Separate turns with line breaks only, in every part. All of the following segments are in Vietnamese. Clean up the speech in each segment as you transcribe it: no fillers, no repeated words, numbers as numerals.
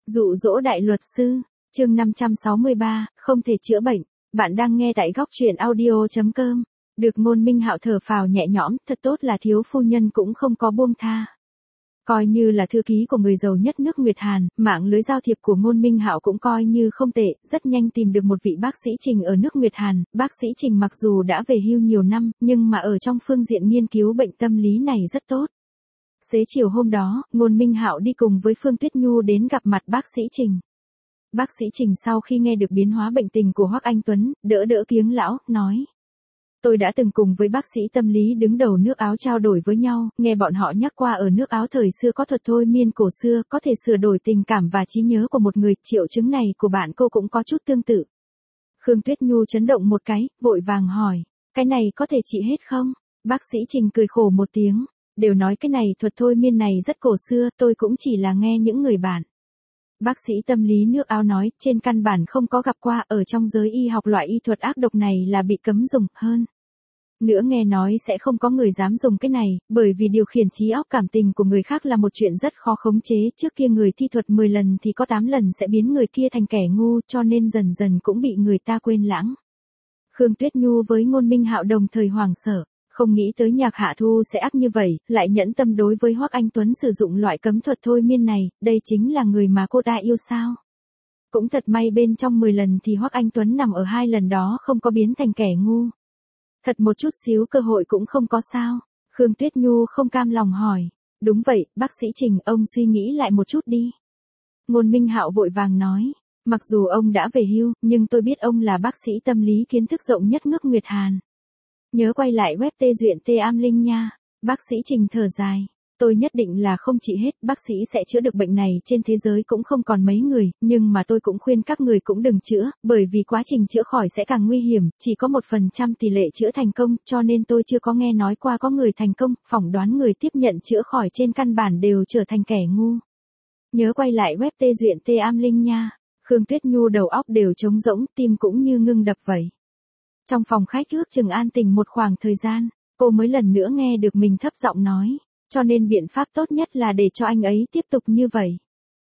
Dụ dỗ đại luật sư, chương 563, không thể chữa bệnh. Bạn đang nghe tại góc truyện audio.com. Được Ngôn Minh Hạo thở phào nhẹ nhõm, thật tốt là thiếu phu nhân cũng không có buông tha. Coi như là thư ký của người giàu nhất nước Nguyệt Hàn, mạng lưới giao thiệp của Ngôn Minh Hạo cũng coi như không tệ, rất nhanh tìm được một vị bác sĩ Trình ở nước Nguyệt Hàn. Bác sĩ Trình mặc dù đã về hưu nhiều năm, nhưng mà ở trong phương diện nghiên cứu bệnh tâm lý này rất tốt. Xế chiều hôm đó, Ngôn Minh Hạo đi cùng với Phương Tuyết Nhu đến gặp mặt bác sĩ Trình. Bác sĩ Trình sau khi nghe được biến hóa bệnh tình của Hoắc Anh Tuấn, đỡ Kiếng lão, nói. Tôi đã từng cùng với bác sĩ tâm lý đứng đầu nước Áo trao đổi với nhau, nghe bọn họ nhắc qua ở nước Áo thời xưa có thuật thôi miên cổ xưa, có thể sửa đổi tình cảm và trí nhớ của một người, triệu chứng này của bạn cô cũng có chút tương tự. Khương Tuyết Nhu chấn động một cái, vội vàng hỏi, cái này có thể trị hết không? Bác sĩ Trình cười khổ một tiếng, đều nói cái này thuật thôi miên này rất cổ xưa, tôi cũng chỉ là nghe những người bạn. Bác sĩ tâm lý nước Áo nói, trên căn bản không có gặp qua, ở trong giới y học loại y thuật ác độc này là bị cấm dùng, hơn nữa nghe nói sẽ không có người dám dùng cái này, bởi vì điều khiển trí óc cảm tình của người khác là một chuyện rất khó khống chế, trước kia người thi thuật 10 lần thì có 8 lần sẽ biến người kia thành kẻ ngu, cho nên dần dần cũng bị người ta quên lãng. Khương Tuyết Nhu với Ngôn Minh Hạo đồng thời hoảng sợ, không nghĩ tới Nhạc Hạ Thu sẽ ác như vậy, lại nhẫn tâm đối với Hoắc Anh Tuấn sử dụng loại cấm thuật thôi miên này, đây chính là người mà cô ta yêu sao? Cũng thật may bên trong 10 lần thì Hoắc Anh Tuấn nằm ở 2 lần đó không có biến thành kẻ ngu. Thật một chút xíu cơ hội cũng không có sao? Khương Tuyết Nhu không cam lòng hỏi. Đúng vậy, bác sĩ Trình, ông suy nghĩ lại một chút đi. Ngôn Minh Hạo vội vàng nói. Mặc dù ông đã về hưu, nhưng tôi biết ông là bác sĩ tâm lý kiến thức rộng nhất nước Nguyệt Hàn. Nhớ quay lại web tê duyện tê am linh nha. Bác sĩ Trình thở dài. Tôi nhất định là không trị hết, bác sĩ sẽ chữa được bệnh này, trên thế giới cũng không còn mấy người, nhưng mà tôi cũng khuyên các người cũng đừng chữa, bởi vì quá trình chữa khỏi sẽ càng nguy hiểm, chỉ có 1% tỷ lệ chữa thành công, cho nên tôi chưa có nghe nói qua có người thành công, phỏng đoán người tiếp nhận chữa khỏi trên căn bản đều trở thành kẻ ngu. Nhớ quay lại web tê duyện tê am linh nha. Khương Tuyết Nhu đầu óc đều trống rỗng, tim cũng như ngưng đập vậy. Trong phòng khách ước chừng an tình một khoảng thời gian, cô mới lần nữa nghe được mình thấp giọng nói. Cho nên biện pháp tốt nhất là để cho anh ấy tiếp tục như vậy.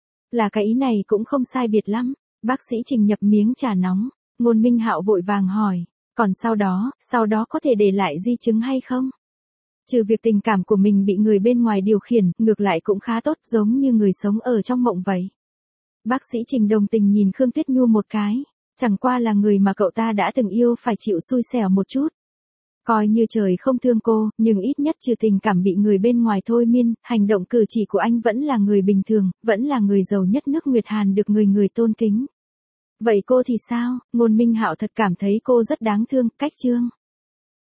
Là cái ý này cũng không sai biệt lắm. Bác sĩ Trình nhập miếng trà nóng. Ngôn Minh Hạo vội vàng hỏi. Còn sau đó có thể để lại di chứng hay không? Trừ việc tình cảm của mình bị người bên ngoài điều khiển, ngược lại cũng khá tốt, giống như người sống ở trong mộng vậy. Bác sĩ Trình đồng tình nhìn Khương Tuyết Nhu một cái. Chẳng qua là người mà cậu ta đã từng yêu phải chịu xui xẻo một chút. Coi như trời không thương cô, nhưng ít nhất trừ tình cảm bị người bên ngoài thôi miên, hành động cử chỉ của anh vẫn là người bình thường, vẫn là người giàu nhất nước Nguyệt Hàn được người tôn kính. Vậy cô thì sao? Ngôn Minh Hạo thật cảm thấy cô rất đáng thương, cách chương.